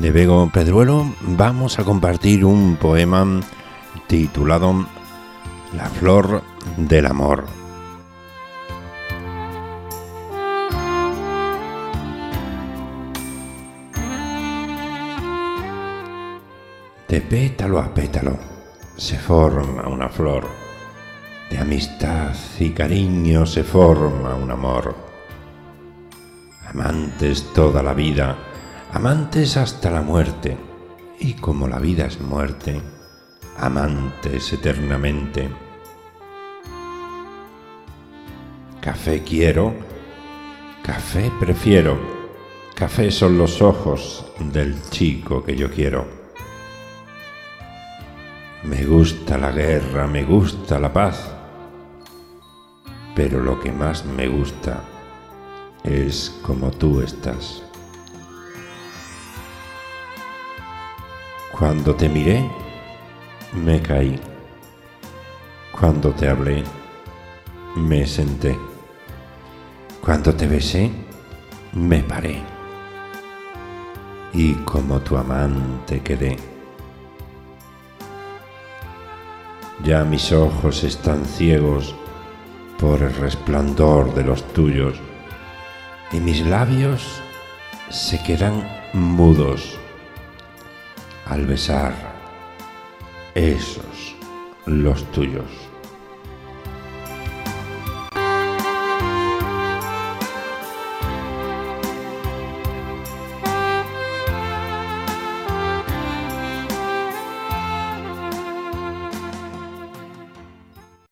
de Bego Pedruelo vamos a compartir un poema titulado La flor del amor. De pétalo a pétalo se forma una flor, de amistad y cariño se forma un amor. Amantes toda la vida, amantes hasta la muerte, y como la vida es muerte, amantes eternamente. Café quiero, café prefiero, café son los ojos del chico que yo quiero. Me gusta la guerra, me gusta la paz, pero lo que más me gusta es como tú estás. Cuando te miré, me caí. Cuando te hablé, me senté. Cuando te besé, me paré. Y como tu amante quedé. Ya mis ojos están ciegos por el resplandor de los tuyos, y mis labios se quedan mudos al besar esos, los tuyos.